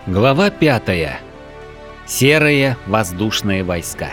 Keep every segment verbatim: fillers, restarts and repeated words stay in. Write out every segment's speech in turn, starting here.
Глава пятая. Серые воздушные войска.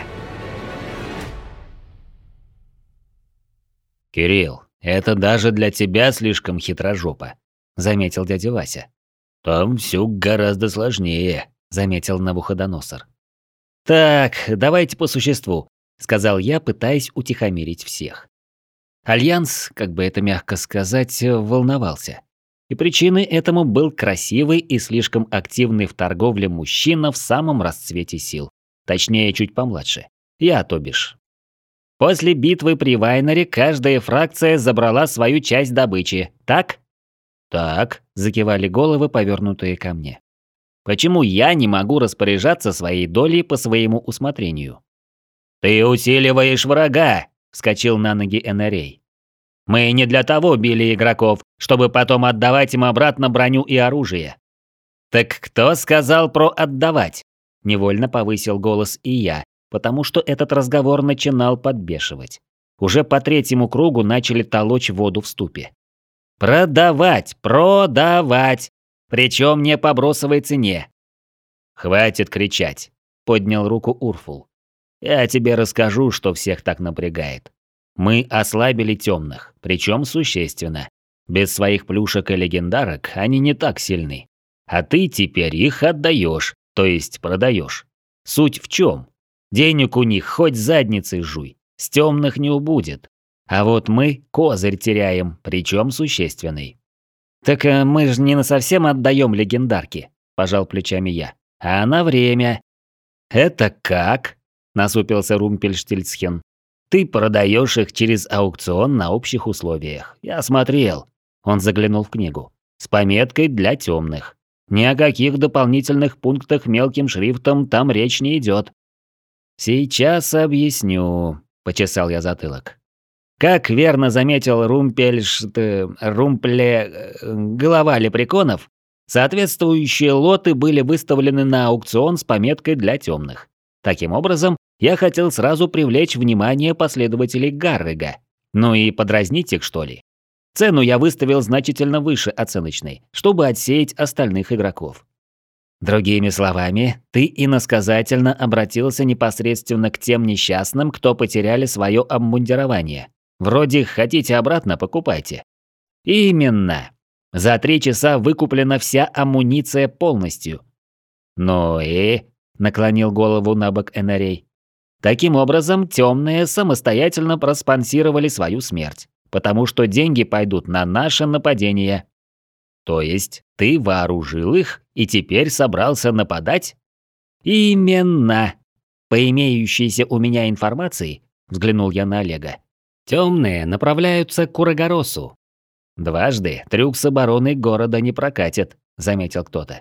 «Кирилл, это даже для тебя слишком хитрожопо», — заметил дядя Вася. «Там все гораздо сложнее», — заметил Навуходоносор. «Так, давайте по существу», — сказал я, пытаясь утихомирить всех. Альянс, как бы это мягко сказать, волновался. И причиной этому был красивый и слишком активный в торговле мужчина в самом расцвете сил. Точнее, чуть помладше. Я, то бишь. После битвы при Вайнере каждая фракция забрала свою часть добычи, так? Так, закивали головы, повернутые ко мне. Почему я не могу распоряжаться своей долей по своему усмотрению? Ты усиливаешь врага, вскочил на ноги Энарей. Мы не для того били игроков, чтобы потом отдавать им обратно броню и оружие. Так кто сказал про отдавать? Невольно повысил голос и я, потому что этот разговор начинал подбешивать. Уже по третьему кругу начали толочь воду в ступе. Продавать, продавать. Причем не по бросовой цене. Хватит кричать, поднял руку Урфул. Я тебе расскажу, что всех так напрягает. Мы ослабили темных, причем существенно. Без своих плюшек и легендарок они не так сильны. А ты теперь их отдаешь, то есть продаешь. Суть в чем? Денег у них хоть задницей жуй, с темных не убудет. А вот мы козырь теряем, причем существенный. Так мы же не насовсем отдаем легендарки, пожал плечами я. А на время. Это как? Насупился Румпельштильцхен. Ты продаешь их через аукцион на общих условиях. Я смотрел. Он заглянул в книгу. С пометкой для темных. Ни о каких дополнительных пунктах мелким шрифтом там речь не идет. Сейчас объясню, почесал я затылок. Как верно заметил Румпельшт... Румпле... голова лепреконов, соответствующие лоты были выставлены на аукцион с пометкой для темных. Таким образом, я хотел сразу привлечь внимание последователей Гаррега. Ну и подразнить их, что ли. Цену я выставил значительно выше оценочной, чтобы отсеять остальных игроков. Другими словами, ты иносказательно обратился непосредственно к тем несчастным, кто потеряли свое обмундирование. Вроде хотите обратно, покупайте. Именно. За три часа выкуплена вся амуниция полностью. Ну и... наклонил голову на бок Энарей. Таким образом, темные самостоятельно проспонсировали свою смерть, потому что деньги пойдут на наше нападение. То есть ты вооружил их и теперь собрался нападать? Именно. По имеющейся у меня информации, взглянул я на Олега, темные направляются к Урагаросу. Дважды трюк с обороной города не прокатит, заметил кто-то.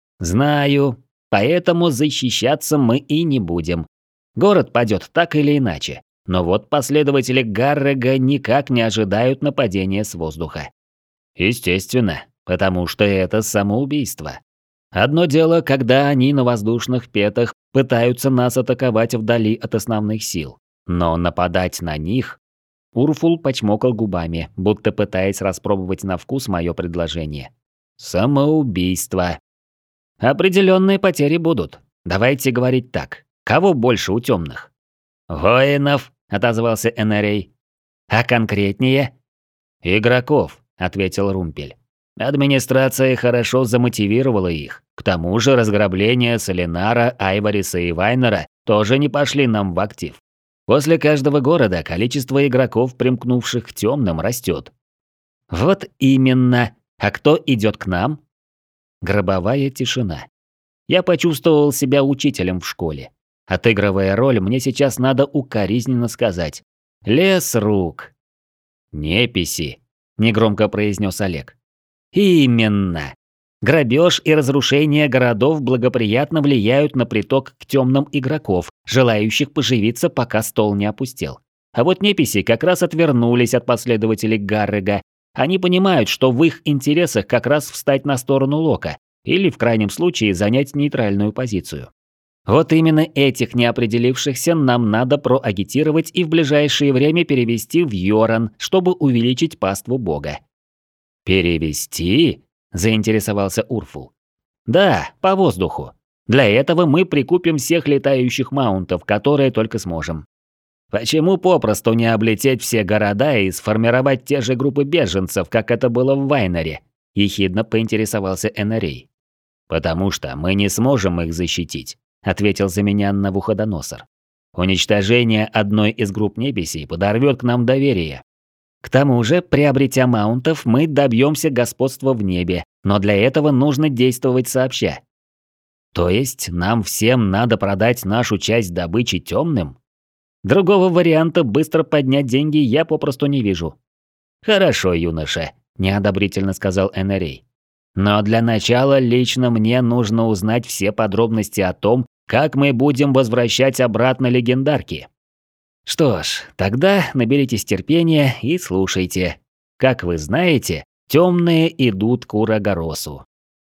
Знаю, поэтому защищаться мы и не будем. Город падет так или иначе, но вот последователи Гаррега никак не ожидают нападения с воздуха. Естественно, потому что это самоубийство. Одно дело, когда они на воздушных петах пытаются нас атаковать вдали от основных сил, но нападать на них... Урфул почмокал губами, будто пытаясь распробовать на вкус мое предложение. Самоубийство. Определенные потери будут. Давайте говорить так. Кого больше у темных? Воинов, отозвался Энарей. А конкретнее? Игроков, ответил Румпель. Администрация хорошо замотивировала их. К тому же разграбления Солинара, Айвариса и Вайнера тоже не пошли нам в актив. После каждого города количество игроков, примкнувших к темным, растет. Вот именно. А кто идет к нам? Гробовая тишина. Я почувствовал себя учителем в школе. Отыгрывая роль, мне сейчас надо укоризненно сказать. Лес рук. Неписи, негромко произнес Олег. Именно. Грабеж и разрушение городов благоприятно влияют на приток к темным игроков, желающих поживиться, пока стол не опустел. А вот неписи как раз отвернулись от последователей Гаррега. Они понимают, что в их интересах как раз встать на сторону Лока или, в крайнем случае, занять нейтральную позицию. Вот именно этих неопределившихся нам надо проагитировать и в ближайшее время перевести в Йоран, чтобы увеличить паству бога. «Перевести?» – заинтересовался Урфул. Да, по воздуху. Для этого мы прикупим всех летающих маунтов, которые только сможем. Почему попросту не облететь все города и сформировать те же группы беженцев, как это было в Вайнере? Ехидно поинтересовался Энарей. Потому что мы не сможем их защитить, ответил за меня Навуходоносор. Уничтожение одной из групп неписей подорвет к нам доверие. К тому же, приобретя маунтов, мы добьемся господства в небе, но для этого нужно действовать сообща. То есть нам всем надо продать нашу часть добычи темным? Другого варианта быстро поднять деньги я попросту не вижу. Хорошо, юноша, неодобрительно сказал Энарей. Но для начала лично мне нужно узнать все подробности о том, как мы будем возвращать обратно легендарки. Что ж, тогда наберитесь терпения и слушайте. Как вы знаете, темные идут к Урагоросу.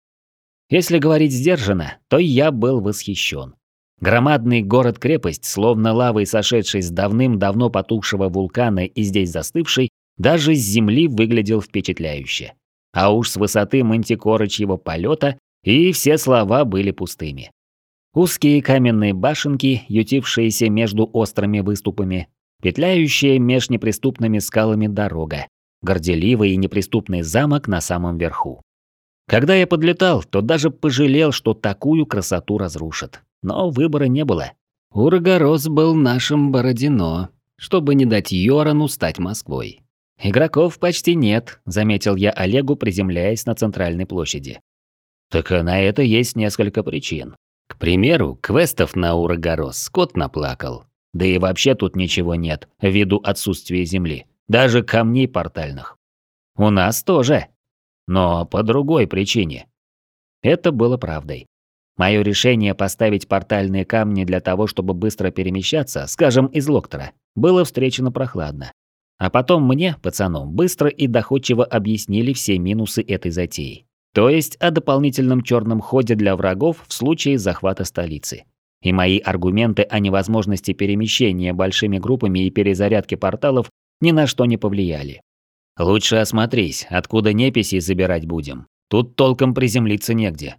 Если говорить сдержанно, то я был восхищен. Громадный город-крепость, словно лавой сошедший с давным-давно потухшего вулкана и здесь застывший, даже с земли выглядел впечатляюще. А уж с высоты мантикорочьего полета и все слова были пустыми. Узкие каменные башенки, ютившиеся между острыми выступами, петляющая меж неприступными скалами дорога, горделивый и неприступный замок на самом верху. Когда я подлетал, то даже пожалел, что такую красоту разрушат. Но выбора не было. Урагорос был нашим Бородино, чтобы не дать Йорану стать Москвой. «Игроков почти нет», – заметил я Олегу, приземляясь на центральной площади. Так на это есть несколько причин. К примеру, квестов на Урагорос скот наплакал. Да и вообще тут ничего нет, ввиду отсутствия земли. Даже камней портальных. У нас тоже. Но по другой причине. Это было правдой. Мое решение поставить портальные камни для того, чтобы быстро перемещаться, скажем, из Локтора, было встречено прохладно. А потом мне, пацанам, быстро и доходчиво объяснили все минусы этой затеи. То есть о дополнительном черном ходе для врагов в случае захвата столицы. И мои аргументы о невозможности перемещения большими группами и перезарядки порталов ни на что не повлияли. Лучше осмотрись, откуда неписи забирать будем. Тут толком приземлиться негде.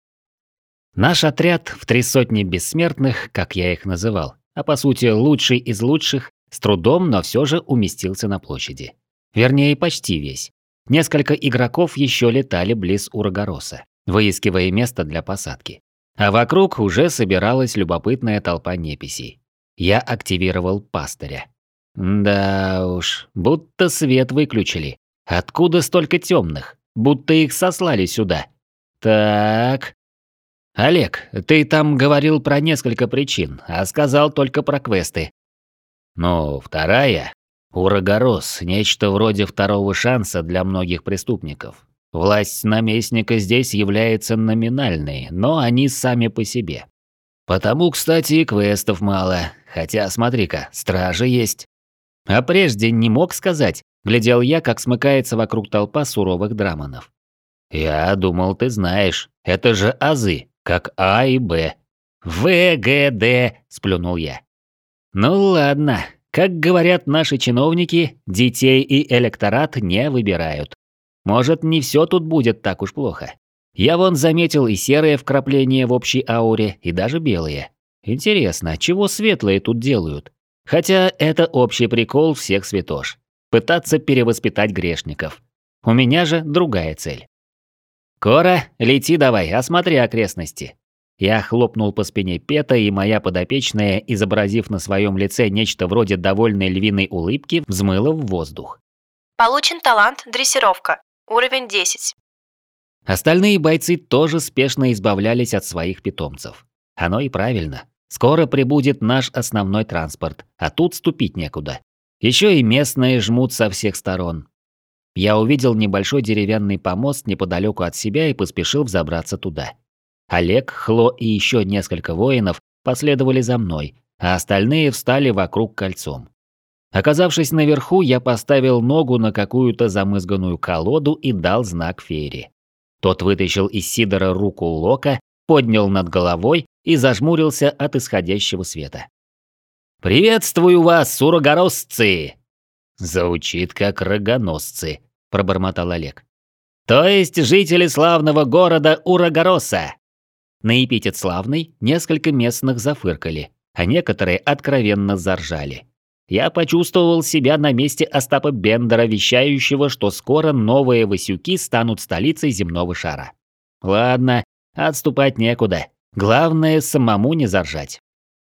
Наш отряд в три сотни бессмертных, как я их называл, а по сути лучший из лучших, с трудом, но все же уместился на площади. Вернее, почти весь. Несколько игроков еще летали близ Урагороса, выискивая место для посадки. А вокруг уже собиралась любопытная толпа неписей. Я активировал пастыря. Да уж, будто свет выключили. Откуда столько темных? Будто их сослали сюда. Так... Олег, ты там говорил про несколько причин, а сказал только про квесты. Ну, вторая. Урагорос – нечто вроде второго шанса для многих преступников. Власть наместника здесь является номинальной, но они сами по себе. Потому, кстати, и квестов мало, хотя, смотри-ка, стражи есть. А прежде не мог сказать, глядел я, как смыкается вокруг толпа суровых драмонов. Я думал, ты знаешь, это же азы, как А и Б. В, Г, Д, сплюнул я. Ну ладно, как говорят наши чиновники, детей и электорат не выбирают. Может, не все тут будет так уж плохо. Я вон заметил и серые вкрапления в общей ауре, и даже белые. Интересно, чего светлые тут делают? Хотя это общий прикол всех святош. Пытаться перевоспитать грешников. У меня же другая цель. «Кора, лети давай, осмотри окрестности». Я хлопнул по спине Пета, и моя подопечная, изобразив на своем лице нечто вроде довольной львиной улыбки, взмыла в воздух. Получен талант «Дрессировка». Уровень десять. Остальные бойцы тоже спешно избавлялись от своих питомцев. Оно и правильно. Скоро прибудет наш основной транспорт, а тут ступить некуда. Еще и местные жмут со всех сторон. Я увидел небольшой деревянный помост неподалеку от себя и поспешил взобраться туда. Олег, Хло и еще несколько воинов последовали за мной, а остальные встали вокруг кольцом. Оказавшись наверху, я поставил ногу на какую-то замызганную колоду и дал знак Фейри. Тот вытащил из Сидора руку Лока, поднял над головой и зажмурился от исходящего света. «Приветствую вас, урагоросцы!» «Звучит как рогоносцы», – пробормотал Олег. То есть жители славного города Урагороса. На эпитет «славный» несколько местных зафыркали, а некоторые откровенно заржали. Я почувствовал себя на месте Остапа Бендера, вещающего, что скоро новые Васюки станут столицей земного шара. Ладно, отступать некуда. Главное, самому не заржать.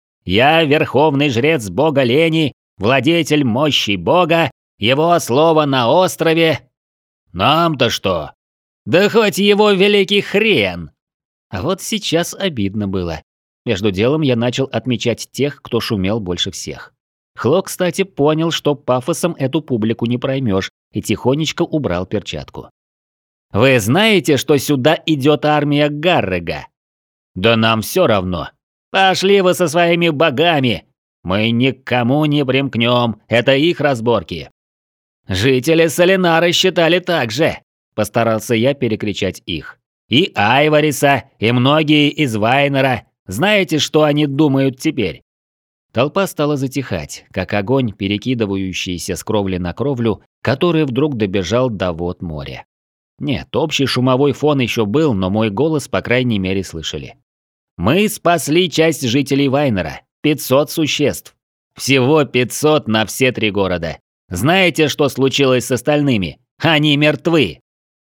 Я верховный жрец бога лени, владетель мощи бога, его слово на острове. Нам-то что? Да хоть его великий хрен! А вот сейчас обидно было. Между делом я начал отмечать тех, кто шумел больше всех. Хло, кстати, понял, что пафосом эту публику не проймешь, и тихонечко убрал перчатку. «Вы знаете, что сюда идет армия Гаррега?» «Да нам все равно. Пошли вы со своими богами. Мы никому не примкнем, это их разборки». «Жители Солинара считали так же», – постарался я перекричать их. «И Айвариса, и многие из Вайнера. Знаете, что они думают теперь?» Толпа стала затихать, как огонь, перекидывающийся с кровли на кровлю, который вдруг добежал до вод моря. Нет, общий шумовой фон еще был, но мой голос, по крайней мере, слышали. «Мы спасли часть жителей Вайнера. пятьсот существ. Всего пятьсот на все три города. Знаете, что случилось с остальными? Они мертвы!»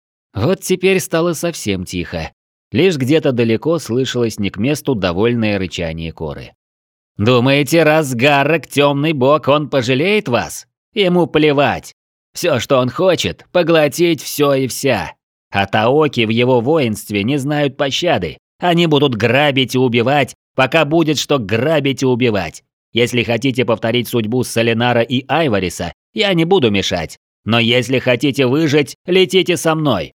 Вот теперь стало совсем тихо. Лишь где-то далеко слышалось не к месту довольное рычание Коры. «Думаете, раз Гаррек темный бог, он пожалеет вас? Ему плевать. Все, что он хочет, поглотить все и вся. А Таоки в его воинстве не знают пощады. Они будут грабить и убивать, пока будет что грабить и убивать. Если хотите повторить судьбу Солинара и Айвариса, я не буду мешать. Но если хотите выжить, летите со мной».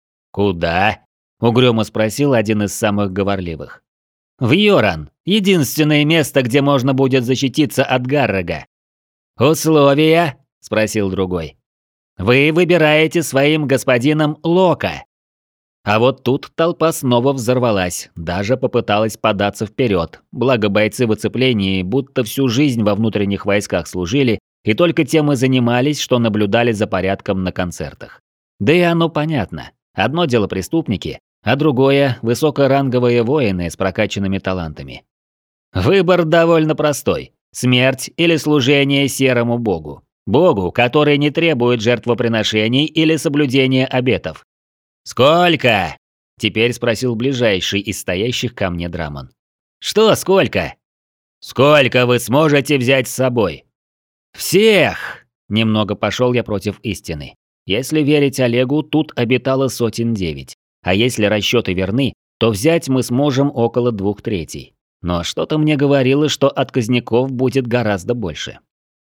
«Куда?» – угрюмо спросил один из самых говорливых. «В Йоран. Единственное место, где можно будет защититься от Гаррега». «Условия?» – спросил другой. «Вы выбираете своим господином Лока». А вот тут толпа снова взорвалась, даже попыталась податься вперед, благо бойцы в оцеплении будто всю жизнь во внутренних войсках служили и только тем и занимались, что наблюдали за порядком на концертах. Да и оно понятно. Одно дело преступники, а другое – высокоранговые воины с прокачанными талантами. Выбор довольно простой – смерть или служение серому богу. Богу, который не требует жертвоприношений или соблюдения обетов. «Сколько?» – теперь спросил ближайший из стоящих ко мне Драмон. «Что сколько?» «Сколько вы сможете взять с собой?» «Всех!» – немного пошел я против истины. Если верить Олегу, тут обитало сотен девять. А если расчеты верны, то взять мы сможем около двух третей. Но что-то мне говорило, что отказников будет гораздо больше.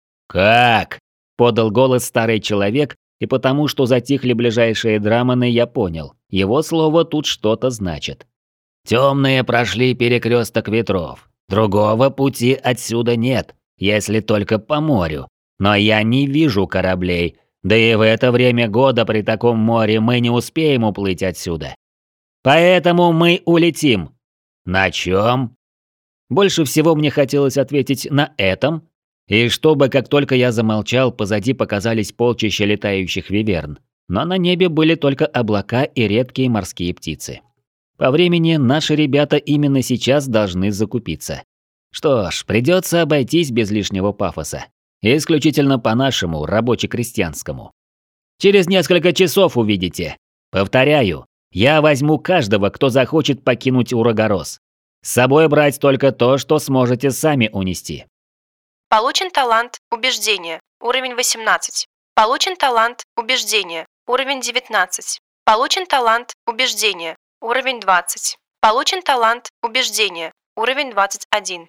«Как?» – подал голос старый человек, и потому что затихли ближайшие Драмоны, я понял. Его слово тут что-то значит. «Темные прошли перекресток ветров. Другого пути отсюда нет, если только по морю. Но я не вижу кораблей. Да и в это время года при таком море мы не успеем уплыть отсюда. Поэтому мы улетим». «На чем?» Больше всего мне хотелось ответить «на этом». И чтобы, как только я замолчал, позади показались полчища летающих виверн. Но на небе были только облака и редкие морские птицы. По времени наши ребята именно сейчас должны закупиться. Что ж, придется обойтись без лишнего пафоса. Исключительно по-нашему, рабоче-крестьянскому. Через несколько часов увидите. Повторяю, я возьму каждого, кто захочет покинуть Урагорос. С собой брать только то, что сможете сами унести. Получен талант убеждения. Уровень восемнадцать. Получен талант убеждения. Уровень девятнадцать. Получен талант убеждения. Уровень двадцать. Получен талант убеждения. Уровень двадцать один.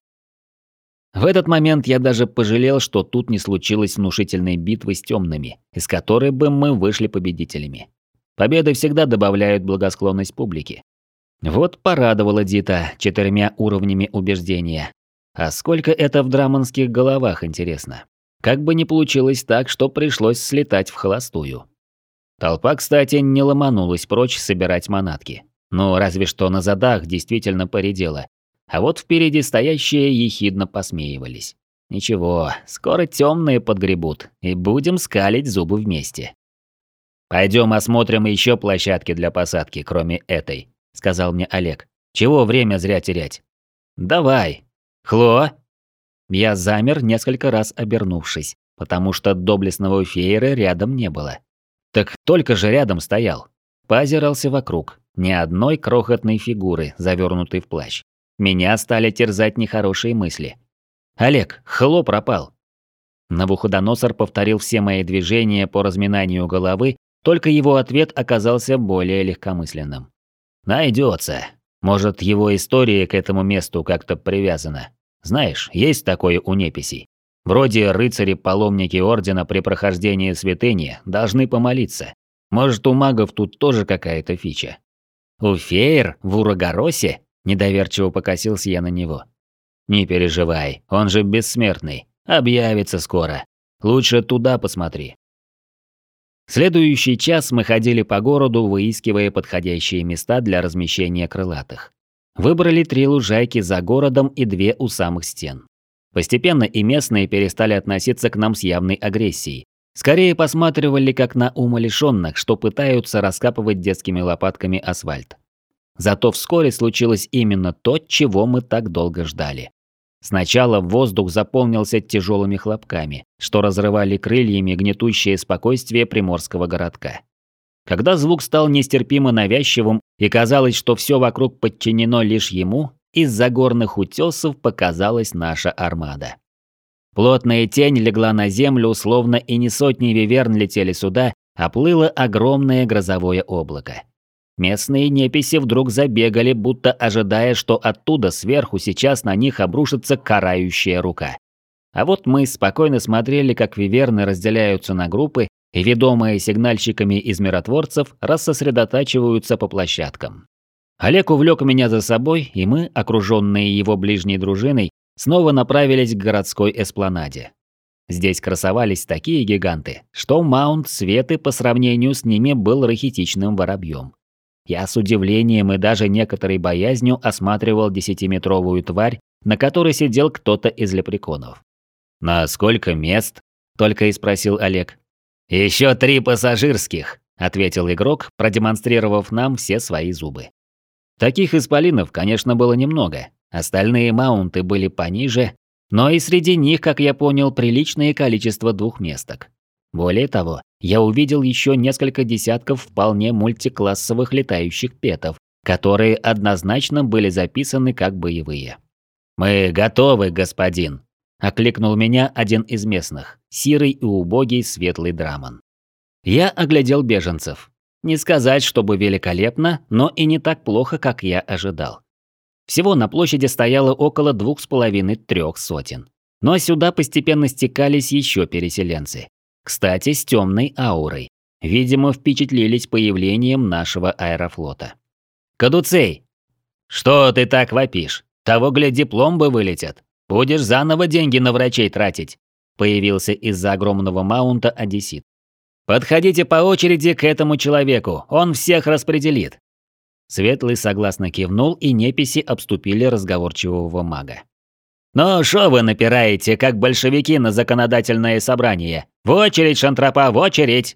В этот момент я даже пожалел, что тут не случилось внушительной битвы с темными, из которой бы мы вышли победителями. Победы всегда добавляют благосклонность публики. Вот порадовала Дита четырьмя уровнями убеждения. А сколько это в драмонских головах, интересно. Как бы ни получилось так, что пришлось слетать в холостую. Толпа, кстати, не ломанулась прочь собирать манатки. Ну, разве что на задах действительно поредела. А вот впереди стоящие ехидно посмеивались. Ничего, скоро темные подгребут, и будем скалить зубы вместе. «Пойдем осмотрим еще площадки для посадки, кроме этой», – сказал мне Олег. «Чего время зря терять?» «Давай. Хло?» Я замер, несколько раз обернувшись, потому что доблестного феера рядом не было. Так только же рядом стоял. Поозирался вокруг. Ни одной крохотной фигуры, завернутой в плащ. Меня стали терзать нехорошие мысли. «Олег, Хло пропал». Навуходоносор повторил все мои движения по разминанию головы, только его ответ оказался более легкомысленным. «Найдется. Может, его история к этому месту как-то привязана. Знаешь, есть такое у неписей. Вроде рыцари-паломники Ордена при прохождении святыни должны помолиться. Может, у магов тут тоже какая-то фича?» «У феер в Урагоросе?» – недоверчиво покосился я на него. «Не переживай, он же бессмертный. Объявится скоро. Лучше туда посмотри». Следующий час мы ходили по городу, выискивая подходящие места для размещения крылатых. Выбрали три лужайки за городом и две у самых стен. Постепенно и местные перестали относиться к нам с явной агрессией. Скорее посматривали как на умалишенных, что пытаются раскапывать детскими лопатками асфальт. Зато вскоре случилось именно то, чего мы так долго ждали. Сначала воздух заполнился тяжелыми хлопками, что разрывали крыльями гнетущее спокойствие приморского городка. Когда звук стал нестерпимо навязчивым и казалось, что все вокруг подчинено лишь ему, из-за горных утесов показалась наша армада. Плотная тень легла на землю, словно и не сотни виверн летели сюда, а плыло огромное грозовое облако. Местные неписи вдруг забегали, будто ожидая, что оттуда сверху сейчас на них обрушится карающая рука. А вот мы спокойно смотрели, как виверны разделяются на группы и, ведомые сигнальщиками из миротворцев, рассосредотачиваются по площадкам. Олег увлек меня за собой, и мы, окруженные его ближней дружиной, снова направились к городской эспланаде. Здесь красовались такие гиганты, что Маунт Светы по сравнению с ними был рахитичным воробьем. Я с удивлением и даже некоторой боязнью осматривал десятиметровую тварь, на которой сидел кто-то из лепреконов. «На сколько мест?» – только и спросил Олег. «Еще три пассажирских», – ответил игрок, продемонстрировав нам все свои зубы. Таких исполинов, конечно, было немного. Остальные маунты были пониже, но и среди них, как я понял, приличное количество двухместок. Более того, я увидел еще несколько десятков вполне мультиклассовых летающих петов, которые однозначно были записаны как боевые. «Мы готовы, господин», – окликнул меня один из местных, сирый и убогий светлый драман. Я оглядел беженцев. Не сказать, чтобы великолепно, но и не так плохо, как я ожидал. Всего на площади стояло около двух с половиной-трех сотен. Но сюда постепенно стекались еще переселенцы. Кстати, с темной аурой. Видимо, впечатлились появлением нашего аэрофлота. «Кадуцей!» «Что ты так вопишь? Того, гляди, пломбы вылетят. Будешь заново деньги на врачей тратить», – появился из-за огромного маунта одессит. «Подходите по очереди к этому человеку, он всех распределит». Светлый согласно кивнул, и неписи обступили разговорчивого мага. «Ну шо вы напираете, как большевики на законодательное собрание? В очередь, шантропа, в очередь!»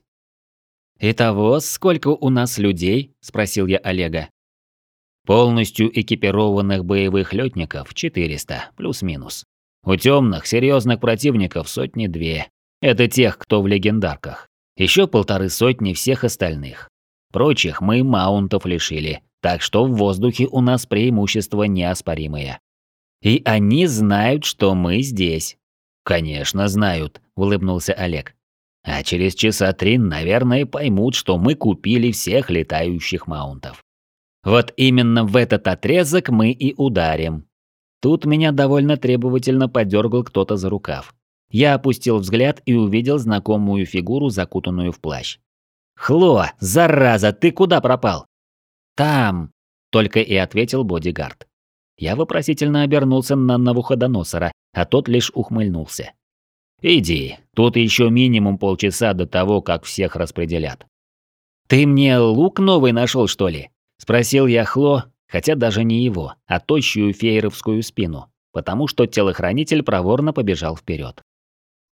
«Итого, сколько у нас людей?» – спросил я Олега. «Полностью экипированных боевых летников четыреста, плюс-минус. У темных, серьезных противников сотни-две. Это тех, кто в легендарках. Еще полторы сотни всех остальных. Прочих мы маунтов лишили, так что в воздухе у нас преимущество неоспоримое. И они знают, что мы здесь». «Конечно знают», – улыбнулся Олег. «А через часа три, наверное, поймут, что мы купили всех летающих маунтов. Вот именно в этот отрезок мы и ударим». Тут меня довольно требовательно подергал кто-то за рукав. Я опустил взгляд и увидел знакомую фигуру, закутанную в плащ. «Хло, зараза, ты куда пропал?» «Там», – только и ответил бодигард. Я вопросительно обернулся на Навуходоносора, а тот лишь ухмыльнулся. «Иди, тут еще минимум полчаса до того, как всех распределят». «Ты мне лук новый нашел, что ли?» – спросил я Хло, хотя даже не его, а тощую фееровскую спину, потому что телохранитель проворно побежал вперед.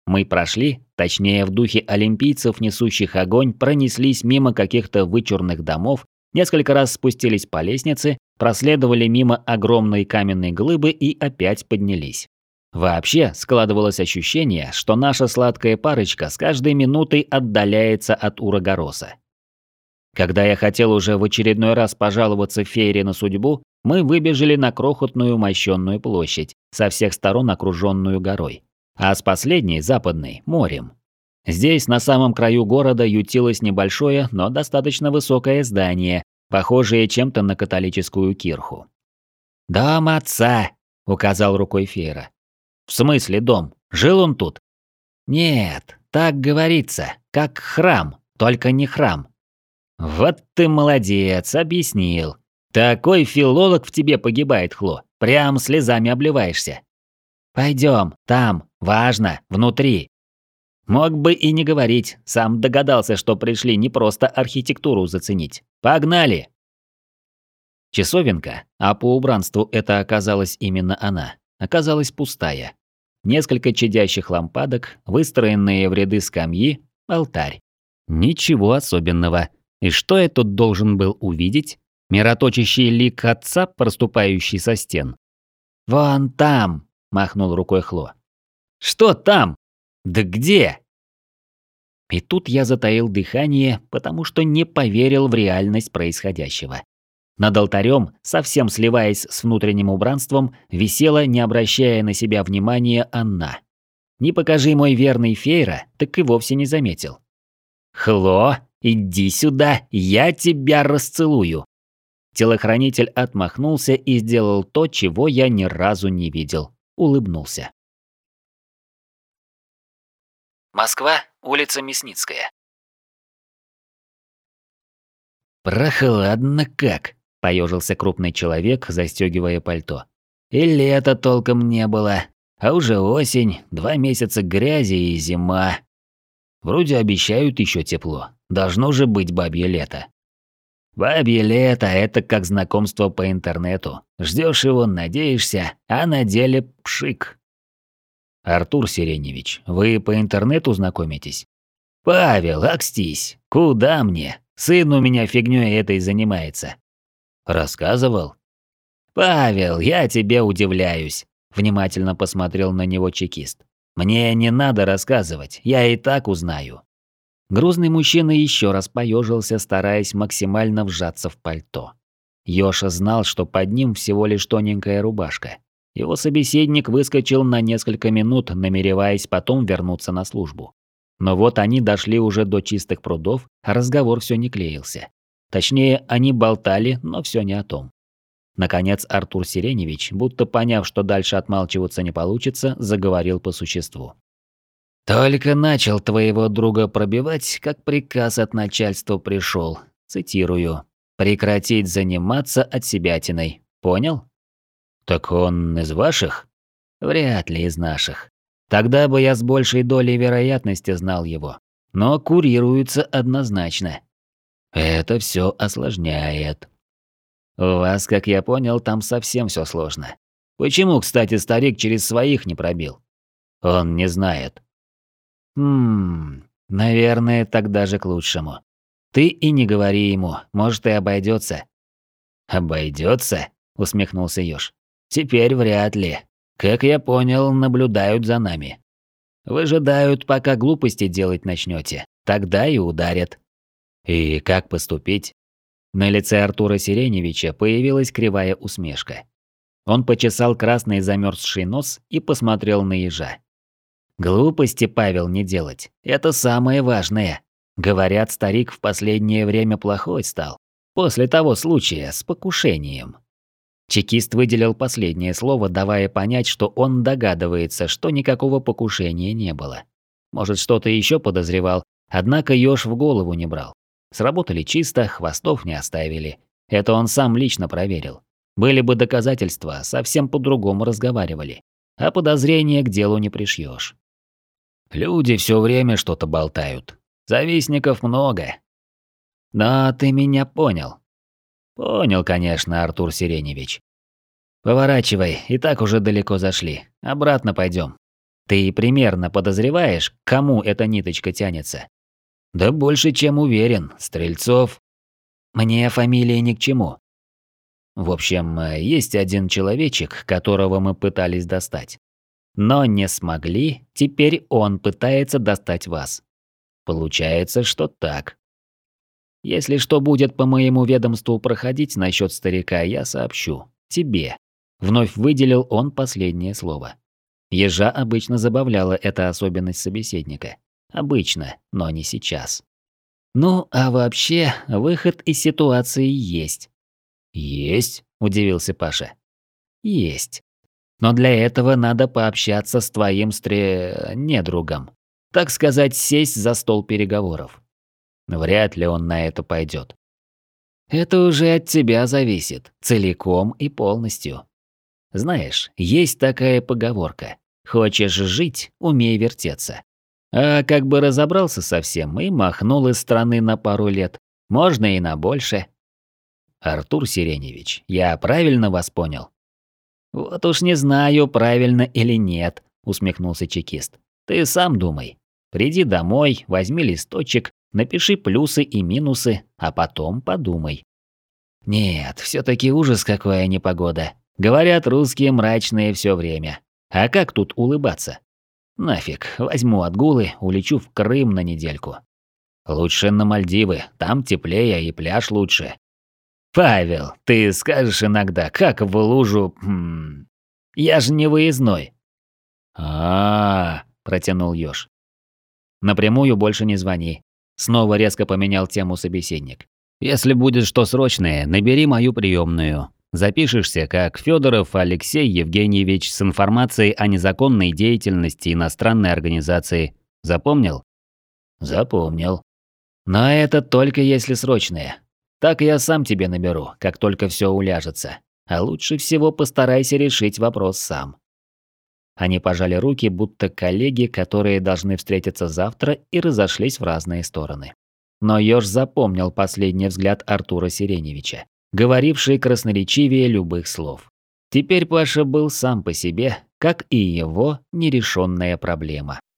Мы прошли, точнее в духе олимпийцев, несущих огонь, пронеслись мимо каких-то вычурных домов, несколько раз спустились по лестнице, проследовали мимо огромной каменной глыбы и опять поднялись. Вообще, складывалось ощущение, что наша сладкая парочка с каждой минутой отдаляется от Урагороса. Когда я хотел уже в очередной раз пожаловаться Фейре на судьбу, мы выбежали на крохотную мощенную площадь, со всех сторон окруженную горой, а с последней, западной, морем. Здесь, на самом краю города, ютилось небольшое, но достаточно высокое здание, похожее чем-то на католическую кирху. «Дом отца», — указал рукой Фейра. «В смысле дом? Жил он тут?» «Нет, так говорится, как храм, только не храм». «Вот ты молодец, объяснил. Такой филолог в тебе погибает, Хло, прям слезами обливаешься». «Пойдем, там, важно, внутри». Мог бы и не говорить, сам догадался, что пришли не просто архитектуру заценить. Погнали! Часовенка, а по убранству это оказалась именно она, оказалась пустая. Несколько чадящих лампадок, выстроенные в ряды скамьи, алтарь. Ничего особенного. И что я тут должен был увидеть? Мироточащий лик отца, проступающий со стен. «Вон там!» – махнул рукой Хло. «Что там? Да где?» И тут я затаил дыхание, потому что не поверил в реальность происходящего. Над алтарем, совсем сливаясь с внутренним убранством, висела, не обращая на себя внимания, Анна. Не покажи мой верный Фейра, так и вовсе не заметил. «Хло, иди сюда, я тебя расцелую!» Телохранитель отмахнулся и сделал то, чего я ни разу не видел. Улыбнулся. Москва, улица Мясницкая. «Прохладно как!» – поежился крупный человек, застегивая пальто. «И лета толком не было, а уже осень, два месяца грязи и зима. Вроде обещают еще тепло, должно же быть бабье лето». «Бабье лето – это как знакомство по интернету. Ждешь его, надеешься, а на деле пшик». «Артур Сиреневич, вы по интернету знакомитесь?» «Павел, акстись, куда мне? Сын у меня фигнёй этой занимается». «Рассказывал?» «Павел, я тебе удивляюсь», – внимательно посмотрел на него чекист. «Мне не надо рассказывать, я и так узнаю». Грузный мужчина еще раз поежился, стараясь максимально вжаться в пальто. Ёша знал, что под ним всего лишь тоненькая рубашка. Его собеседник выскочил на несколько минут, намереваясь потом вернуться на службу. Но вот они дошли уже до чистых прудов, а разговор все не клеился. Точнее, они болтали, но все не о том. Наконец Артур Сиреневич, будто поняв, что дальше отмалчиваться не получится, заговорил по существу. «Только начал твоего друга пробивать, как приказ от начальства пришел. Цитирую. Прекратить заниматься отсебятиной. Понял?» «Так он из ваших?» «Вряд ли из наших. Тогда бы я с большей долей вероятности знал его. Но курируется однозначно. Это все осложняет. У вас, как я понял, там совсем все сложно. Почему, кстати, старик через своих не пробил?» «Он не знает». «Хм, наверное, так даже к лучшему. Ты и не говори ему, может и обойдется». «Обойдется?» – усмехнулся Ёж. «Теперь вряд ли. Как я понял, наблюдают за нами. Выжидают, пока глупости делать начнете. Тогда и ударят». «И как поступить?» На лице Артура Сиреневича появилась кривая усмешка. Он почесал красный замерзший нос и посмотрел на ежа. «Глупости, Павел, не делать. Это самое важное. Говорят, старик в последнее время плохой стал. После того случая с покушением». Чекист выделил последнее слово, давая понять, что он догадывается, что никакого покушения не было. Может, что-то еще подозревал, однако Ёж в голову не брал. Сработали чисто, хвостов не оставили. Это он сам лично проверил. Были бы доказательства, совсем по-другому разговаривали. А подозрения к делу не пришьешь. Люди все время что-то болтают. Завистников много. Но ты меня понял. Понял, конечно, Артур Сиреневич. Поворачивай, и так уже далеко зашли. Обратно пойдем. Ты примерно подозреваешь, к кому эта ниточка тянется? Да больше, чем уверен, Стрельцов. Мне фамилия ни к чему. В общем, есть один человечек, которого мы пытались достать. Но не смогли, теперь он пытается достать вас. Получается, что так. Если что будет по моему ведомству проходить насчет старика, я сообщу. Тебе. Вновь выделил он последнее слово. Ежа обычно забавляла эта особенность собеседника. Обычно, но не сейчас. Ну, а вообще, выход из ситуации есть. Есть? Удивился Паша. Есть. Но для этого надо пообщаться с твоим стре... недругом. Так сказать, сесть за стол переговоров. Вряд ли он на это пойдет. Это уже от тебя зависит, целиком и полностью. Знаешь, есть такая поговорка. Хочешь жить, умей вертеться. А как бы разобрался совсем и махнул из страны на пару лет. Можно и на больше. Артур Сиреневич, я правильно вас понял? Вот уж не знаю, правильно или нет, усмехнулся чекист. Ты сам думай. Приди домой, возьми листочек, напиши плюсы и минусы, а потом подумай. Нет, все-таки ужас какая непогода. Говорят, русские мрачные все время. А как тут улыбаться? Нафиг, возьму отгулы, улечу в Крым на недельку. Лучше на Мальдивы, там теплее и пляж лучше. Павел, ты скажешь иногда, как в лужу... Хм, я же не выездной. А-а-а, протянул Ёж. Напрямую больше не звони. Снова резко поменял тему собеседник. Если будет что срочное, набери мою приемную. Запишешься как Федоров Алексей Евгеньевич с информацией о незаконной деятельности иностранной организации. Запомнил? Запомнил. Но это только если срочное. Так я сам тебе наберу, как только все уляжется. А лучше всего постарайся решить вопрос сам. Они пожали руки, будто коллеги, которые должны встретиться завтра, и разошлись в разные стороны. Но Ёж запомнил последний взгляд Артура Сиреневича, говоривший красноречивее любых слов. Теперь Паша был сам по себе, как и его нерешенная проблема.